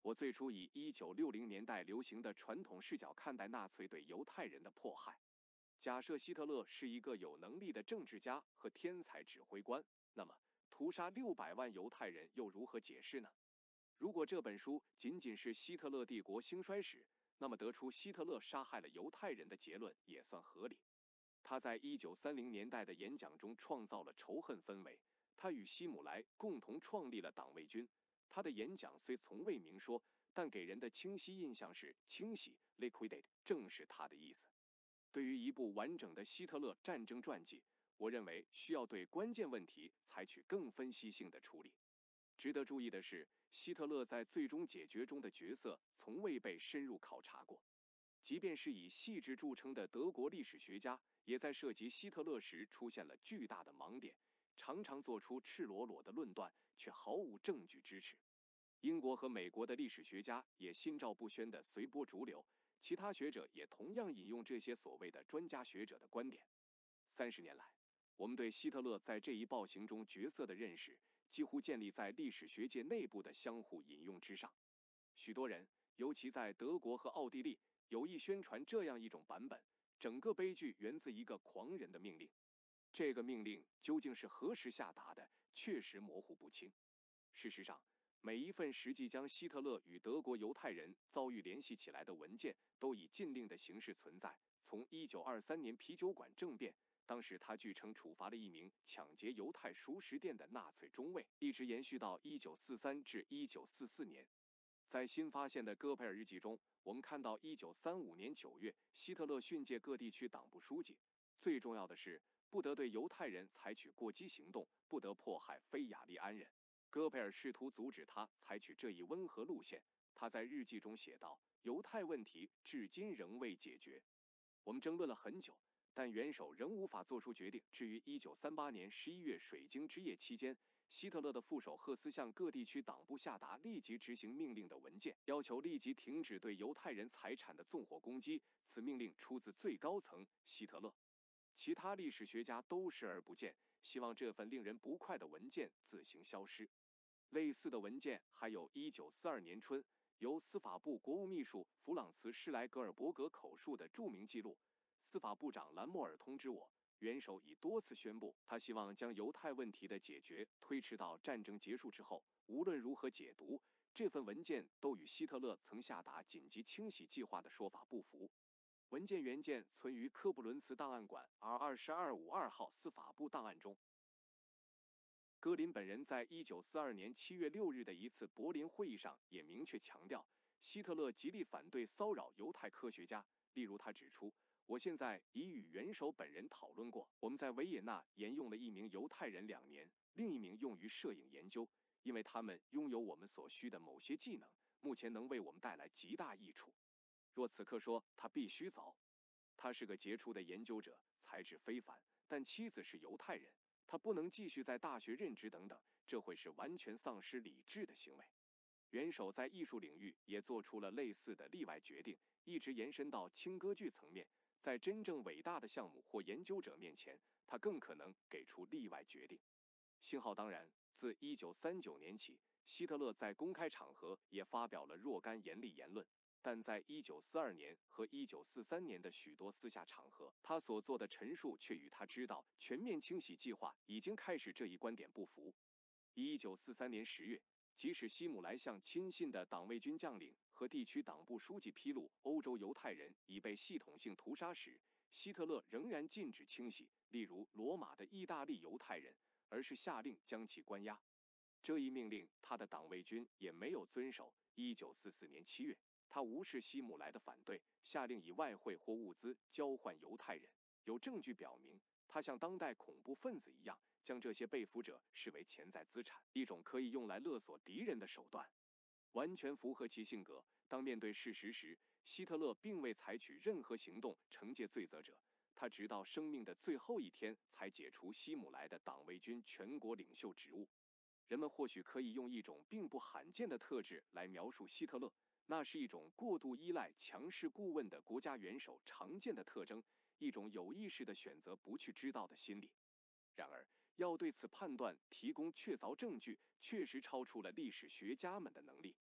我最初以1960年代流行的传统视角看待纳粹对犹太人的迫害。假设希特勒是一个有能力的政治家和天才指挥官，那么屠杀600万犹太人又如何解释呢？如果这本书仅仅是希特勒帝国兴衰史，那么得出希特勒杀害了犹太人的结论也算合理。他在1930年代的演讲中创造了仇恨氛围，他与希姆莱共同创立了党卫军。他的演讲虽从未明说，但给人的清晰印象是清洗 liquidate， 正是他的意思。对于一部完整的希特勒战争传记，我认为需要对关键问题采取更分析性的处理。值得注意的是，希特勒在最终解决中的角色从未被深入考察过。即便是以细致著称的德国历史学家，也在涉及希特勒时出现了巨大的盲点，常常做出赤裸裸的论断，却毫无证据支持。英国和美国的历史学家也心照不宣地随波逐流，其他学者也同样引用这些所谓的专家学者的观点。30年来，我们对希特勒在这一暴行中角色的认识，几乎建立在历史学界内部的相互引用之上。许多人，尤其在德国和奥地利，有意宣传这样一种版本：整个悲剧源自一个狂人的命令。这个命令究竟是何时下达的，确实模糊不清。事实上，每一份实际将希特勒与德国犹太人遭遇联系起来的文件，都以禁令的形式存在。从1923年啤酒馆政变，当时他据称处罚了一名抢劫犹太熟食店的纳粹中尉，一直延续到1943至1944年。在新发现的戈培尔日记中，我们看到1935年9月，希特勒训诫各地区党部书记，最重要的是不得对犹太人采取过激行动，不得迫害非雅利安人。戈培尔试图阻止他采取这一温和路线。他在日记中写道：犹太问题至今仍未解决，我们争论了很久，但元首仍无法做出决定。至于1938年11月水晶之夜期间，希特勒的副手赫斯向各地区党部下达立即执行命令的文件，要求立即停止对犹太人财产的纵火攻击。此命令出自最高层希特勒。其他历史学家都视而不见，希望这份令人不快的文件自行消失。类似的文件还有1942年春由司法部国务秘书弗朗茨·施莱格尔伯格口述的著名记录。司法部长兰莫尔通知我，元首已多次宣布，他希望将犹太问题的解决推迟到战争结束之后。无论如何解读，这份文件都与希特勒曾下达紧急清洗计划的说法不符。文件原件存于科布伦茨档案馆 R22552号司法部档案中。戈林本人在1942年7月6日的一次柏林会议上也明确强调，希特勒极力反对骚扰犹太科学家。例如，他指出，我现在已与元首本人讨论过，我们在维也纳沿用了一名犹太人2年，另一名用于摄影研究，因为他们拥有我们所需的某些技能，目前能为我们带来极大益处。若此刻说他必须走，他是个杰出的研究者，才智非凡，但妻子是犹太人，他不能继续在大学任职等等，这会是完全丧失理智的行为。元首在艺术领域也做出了类似的例外决定，一直延伸到轻歌剧层面。在真正伟大的项目或研究者面前，他更可能给出例外决定。幸好当然，自1939年起，希特勒在公开场合也发表了若干严厉言论，但在1942年和1943年的许多私下场合，他所做的陈述却与他知道全面清洗计划已经开始这一观点不符。1943年10月，即使希姆莱向亲信的党卫军将领和地区党部书记披露欧洲犹太人已被系统性屠杀时，希特勒仍然禁止清洗，例如罗马的意大利犹太人，而是下令将其关押。这一命令他的党卫军也没有遵守。1944年7月，他无视希姆莱的反对，下令以外汇或物资交换犹太人。有证据表明，他像当代恐怖分子一样，将这些被俘者视为潜在资产，一种可以用来勒索敌人的手段，完全符合其性格。当面对事实时，希特勒并未采取任何行动惩戒罪责者，他直到生命的最后一天才解除希姆莱的党卫军全国领袖职务。人们或许可以用一种并不罕见的特质来描述希特勒，那是一种过度依赖强势顾问的国家元首常见的特征，一种有意识的选择不去知道的心理。然而，要对此判断提供确凿证据，确实超出了历史学家们的能力。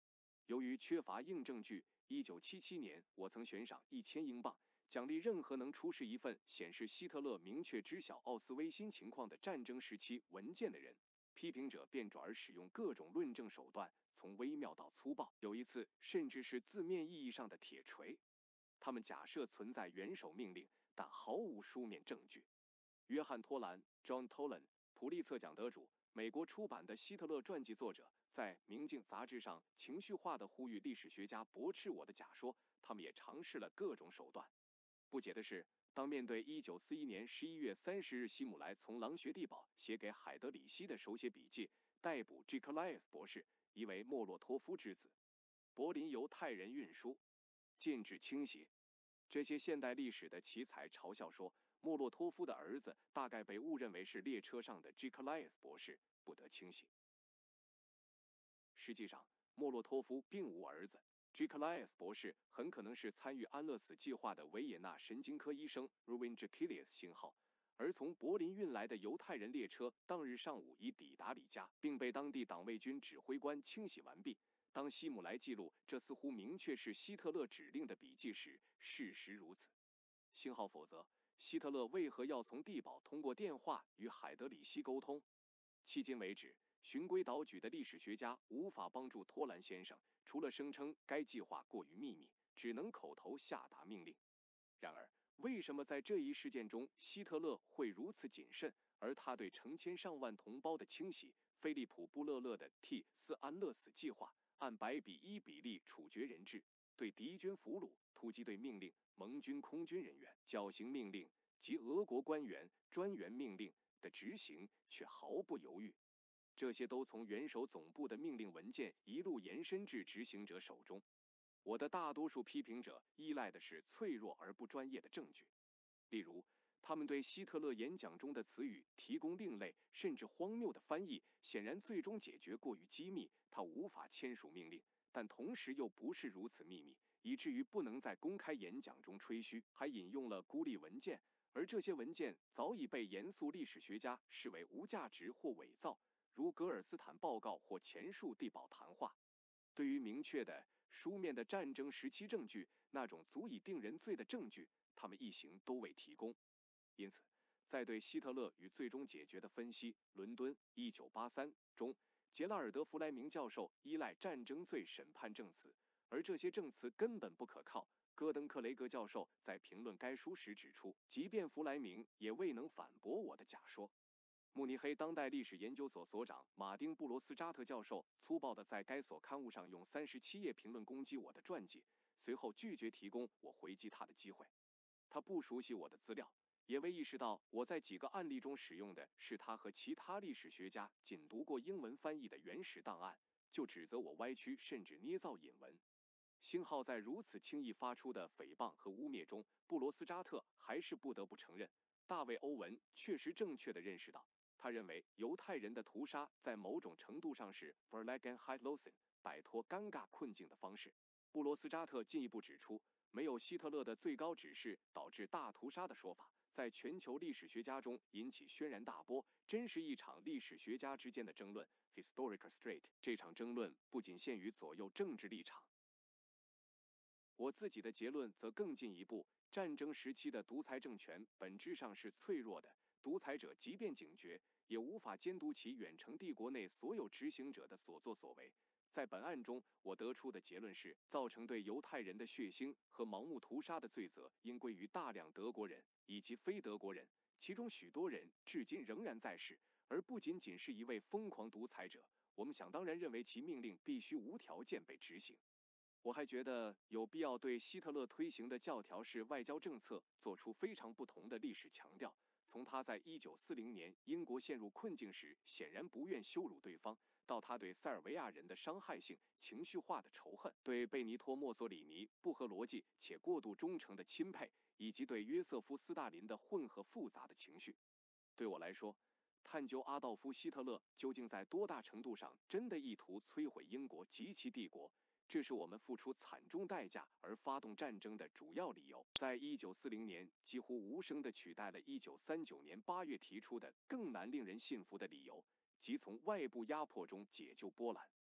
由于缺乏硬证据，1977年我曾悬赏1000英镑，奖励任何能出示一份显示希特勒明确知晓奥斯威辛情况的战争时期文件的人。批评者便转而使用各种论证手段，从微妙到粗暴，有一次甚至是字面意义上的铁锤。他们假设存在元首命令，但毫无书面证据。约翰·托兰 （John Tolan），普利策奖得主，美国出版的希特勒传记作者，在《明镜》杂志上情绪化地呼吁历史学家驳斥我的假说。他们也尝试了各种手段。不解的是，当面对1941年11月30日希姆莱从狼穴地堡写给海德里希的手写笔记，逮捕吉克莱夫博士，疑为莫洛托夫之子。柏林犹太人运输禁止清洗。这些现代历史的奇才嘲笑说，莫洛托夫的儿子大概被误认为是列车上的吉克莱夫博士，不得清洗。实际上，莫洛托夫并无儿子。吉克莱夫博士很可能是参与安乐死计划的维也纳神经科医生 Ruin Jakilius 星号，而从柏林运来的犹太人列车当日上午已抵达里加，并被当地党卫军指挥官清洗完毕。当希姆莱记录这似乎明确是希特勒指令的笔记时，事实如此。星号否则，希特勒为何要从地堡通过电话与海德里希沟通？迄今为止，循规蹈矩的历史学家无法帮助托兰先生，除了声称该计划过于秘密，只能口头下达命令。然而，为什么在这一事件中，希特勒会如此谨慎，而他对成千上万同胞的清洗，菲利普·布勒勒的 T 斯安乐死计划，按100:1比例处决人质，对敌军俘虏、突击队命令、盟军空军人员、绞刑命令及俄国官员专员命令的执行却毫不犹豫。这些都从元首总部的命令文件一路延伸至执行者手中。我的大多数批评者依赖的是脆弱而不专业的证据，例如，他们对希特勒演讲中的词语提供另类甚至荒谬的翻译，显然最终解决过于机密，他无法签署命令，但同时又不是如此秘密，以至于不能在公开演讲中吹嘘，还引用了孤立文件，而这些文件早已被严肃历史学家视为无价值或伪造，如格尔斯坦报告或前述地堡谈话。对于明确的书面的战争时期证据，那种足以定人罪的证据，他们一行都未提供。因此，在对希特勒与最终解决的分析，伦敦1983中，杰拉尔德·弗莱明教授依赖战争罪审判证词，而这些证词根本不可靠。戈登克雷格教授在评论该书时指出，即便弗莱明也未能反驳我的假说。慕尼黑当代历史研究所所长马丁·布罗斯扎特教授粗暴地在该所刊物上用37页评论攻击我的传记，随后拒绝提供我回击他的机会。他不熟悉我的资料，也未意识到我在几个案例中使用的是他和其他历史学家仅读过英文翻译的原始档案，就指责我歪曲甚至捏造引文。星号在如此轻易发出的诽谤和污蔑中，布罗斯扎特还是不得不承认，大卫·欧文确实正确地认识到，他认为犹太人的屠杀在某种程度上是 Verlegenheitlosen 摆脱尴尬困境的方式。布罗斯扎特进一步指出，没有希特勒的最高指示导致大屠杀的说法，在全球历史学家中引起轩然大波，真是一场历史学家之间的争论 Historical Straight。 这场争论不仅限于左右政治立场。我自己的结论则更进一步，战争时期的独裁政权本质上是脆弱的，独裁者即便警觉，也无法监督其远程帝国内所有执行者的所作所为。在本案中，我得出的结论是，造成对犹太人的血腥和盲目屠杀的罪责应归于大量德国人以及非德国人，其中许多人至今仍然在世，而不仅仅是一位疯狂独裁者。我们想当然认为其命令必须无条件被执行。我还觉得有必要对希特勒推行的教条式外交政策做出非常不同的历史强调。从他在1940年英国陷入困境时显然不愿羞辱对方，到他对塞尔维亚人的伤害性、情绪化的仇恨，对贝尼托·墨索里尼不合逻辑且过度忠诚的钦佩，以及对约瑟夫·斯大林的混合复杂的情绪。对我来说，探究阿道夫·希特勒究竟在多大程度上真的意图摧毁英国及其帝国，这是我们付出惨重代价而发动战争的主要理由。在1940年几乎无声地取代了1939年8月提出的更难令人信服的理由，即从外部压迫中解救波兰。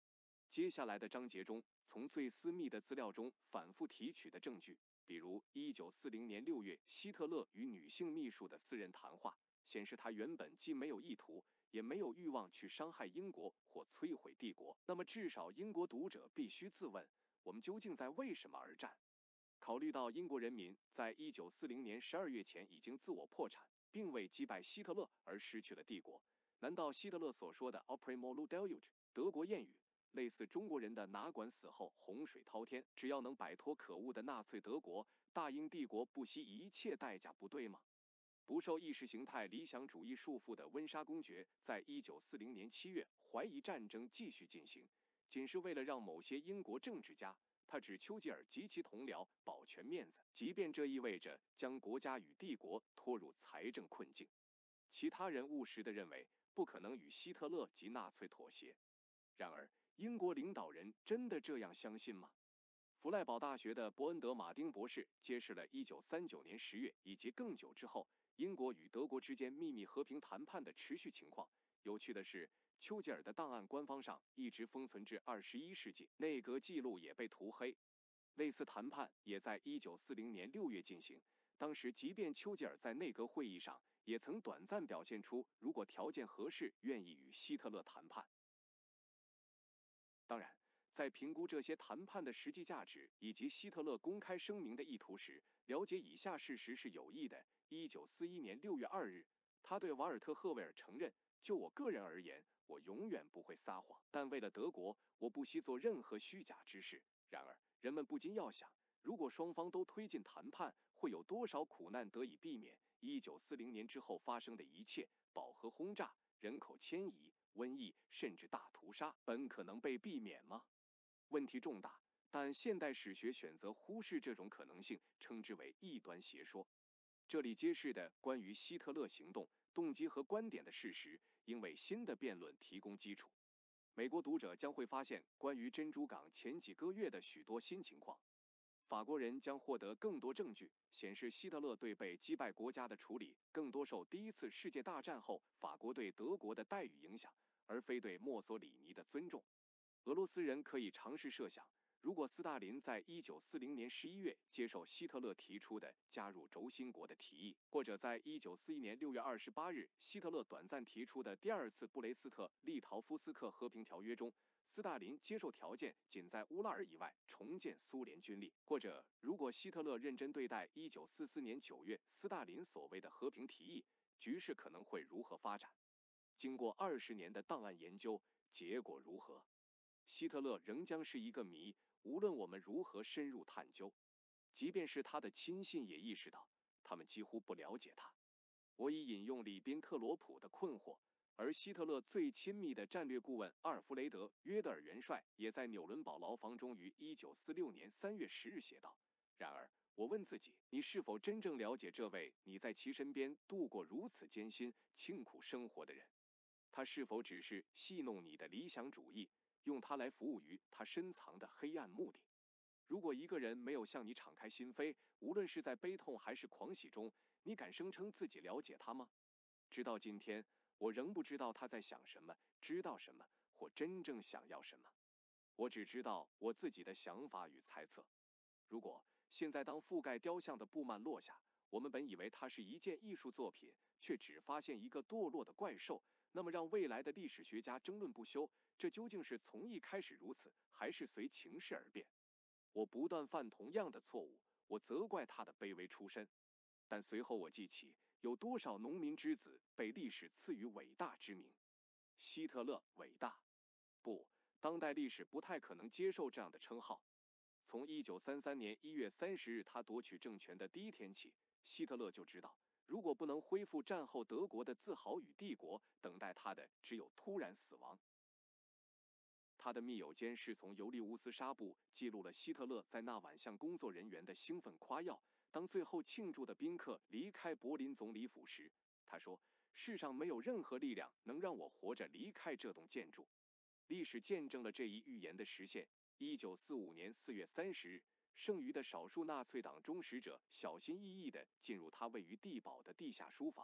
接下来的章节中，从最私密的资料中反复提取的证据，比如1940年6月希特勒与女性秘书的私人谈话，显示他原本既没有意图，也没有欲望去伤害英国或摧毁帝国。那么至少英国读者必须自问，我们究竟在为什么而战？考虑到英国人民在1940年12月前已经自我破产，并为击败希特勒而失去了帝国，难道希特勒所说的 Oprimo Ludeluge 德国谚语，类似中国人的哪管死后洪水滔天，只要能摆脱可恶的纳粹德国，大英帝国不惜一切代价，不对吗？不受意识形态理想主义束缚的温莎公爵在1940年7月怀疑战争继续进行，仅是为了让某些英国政治家，他指丘吉尔及其同僚保全面子，即便这意味着将国家与帝国拖入财政困境。其他人务实地认为不可能与希特勒及纳粹妥协。然而，英国领导人真的这样相信吗？弗赖堡大学的伯恩德·马丁博士揭示了1939年10月以及更久之后英国与德国之间秘密和平谈判的持续情况。有趣的是，丘吉尔的档案官方上一直封存至21世纪，内阁记录也被涂黑。类似谈判也在1940年6月进行，当时即便丘吉尔在内阁会议上也曾短暂表现出如果条件合适愿意与希特勒谈判。当然，在评估这些谈判的实际价值以及希特勒公开声明的意图时，了解以下事实是有益的。1941年6月2日，他对瓦尔特·赫维尔承认，就我个人而言，我永远不会撒谎，但为了德国，我不惜做任何虚假之事。然而，人们不禁要想，如果双方都推进谈判，会有多少苦难得以避免？1940年之后发生的一切，饱和轰炸、人口迁移、瘟疫，甚至大屠杀，本可能被避免吗？问题重大，但现代史学选择忽视这种可能性，称之为异端邪说。这里揭示的关于希特勒行动、动机和观点的事实，应为新的辩论提供基础。美国读者将会发现关于珍珠港前几个月的许多新情况。法国人将获得更多证据，显示希特勒对被击败国家的处理更多受第一次世界大战后法国对德国的待遇影响，而非对墨索里尼的尊重。俄罗斯人可以尝试设想，如果斯大林在1940年11月接受希特勒提出的加入轴心国的提议，或者在1941年6月28日希特勒短暂提出的第二次布雷斯特利陶夫斯克和平条约中，斯大林接受条件仅在乌拉尔以外重建苏联军力，或者如果希特勒认真对待1944年9月斯大林所谓的和平提议，局势可能会如何发展？经过20年的档案研究，结果如何？希特勒仍将是一个谜，无论我们如何深入探究。即便是他的亲信也意识到，他们几乎不了解他。我已引用里宾特罗普的困惑，而希特勒最亲密的战略顾问阿尔弗雷德·约德尔元帅也在纽伦堡牢房中于1946年3月10日写道：然而，我问自己，你是否真正了解这位你在其身边度过如此艰辛、清苦生活的人？他是否只是戏弄你的理想主义，用它来服务于他深藏的黑暗目的？如果一个人没有向你敞开心扉，无论是在悲痛还是狂喜中，你敢声称自己了解他吗？直到今天，我仍不知道他在想什么，知道什么，或真正想要什么。我只知道我自己的想法与猜测。如果现在当覆盖雕像的布幔落下，我们本以为它是一件艺术作品，却只发现一个堕落的怪兽，那么让未来的历史学家争论不休，这究竟是从一开始如此，还是随情势而变？我不断犯同样的错误，我责怪他的卑微出身，但随后我记起有多少农民之子被历史赐予伟大之名。希特勒伟大？不，当代历史不太可能接受这样的称号。从1933年1月30日他夺取政权的第一天起，希特勒就知道，如果不能恢复战后德国的自豪与帝国，等待他的只有突然死亡。他的密友间是从尤利乌斯纱布记录了希特勒在那晚向工作人员的兴奋夸耀。当最后庆祝的宾客离开柏林总理府时，他说：世上没有任何力量能让我活着离开这栋建筑。历史见证了这一预言的实现。1945年4月30日，剩余的少数纳粹党忠实者小心翼翼地进入他位于地堡的地下书房，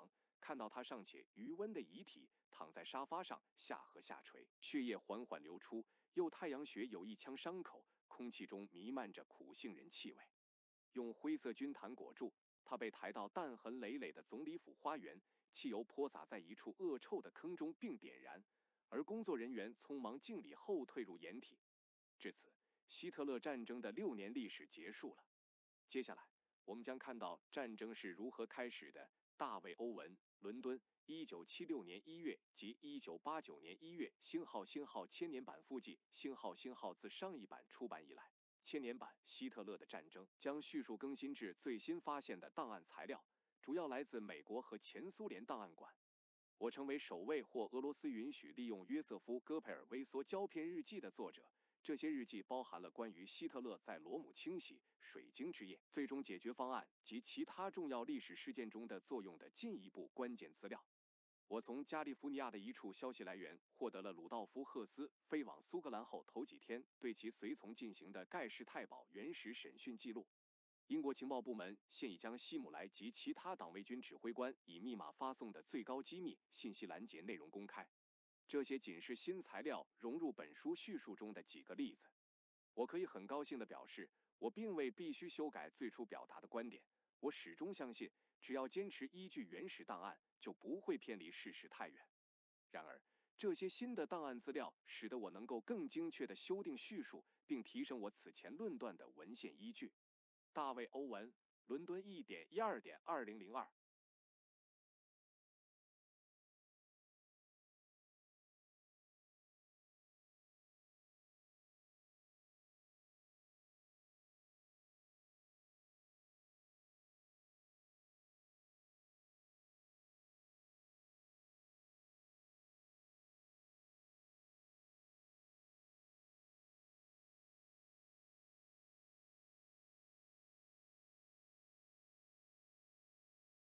看到他尚且余温的遗体躺在沙发上，下颌下垂，血液缓缓流出，右太阳穴有一腔伤口，空气中弥漫着苦杏仁气味。用灰色军毯裹住，他被抬到弹痕累累的总理府花园，汽油泼洒在一处恶臭的坑中并点燃，而工作人员匆忙敬礼后退入掩体。至此，希特勒战争的6年历史结束了。接下来，我们将看到战争是如何开始的。大卫·欧文，伦敦，1976年1月及1989年1月，星号千年版附记，星号自上一版出版以来，千年版《希特勒的战争》将叙述更新至最新发现的档案材料，主要来自美国和前苏联档案馆。我成为首位获俄罗斯允许利用约瑟夫·戈培尔微缩胶片日记的作者。这些日记包含了关于希特勒在罗姆清洗、水晶之夜、最终解决方案及其他重要历史事件中的作用的进一步关键资料。我从加利福尼亚的一处消息来源获得了鲁道夫·赫斯飞往苏格兰后头几天对其随从进行的盖世太保原始审讯记录。英国情报部门现已将希姆莱及其他党卫军指挥官以密码发送的最高机密信息拦截内容公开。这些仅是新材料融入本书叙述中的几个例子。我可以很高兴地表示，我并未必须修改最初表达的观点。我始终相信，只要坚持依据原始档案，就不会偏离事实太远。然而，这些新的档案资料使得我能够更精确地修订叙述，并提升我此前论断的文献依据。大卫·欧文，伦敦1.12.2002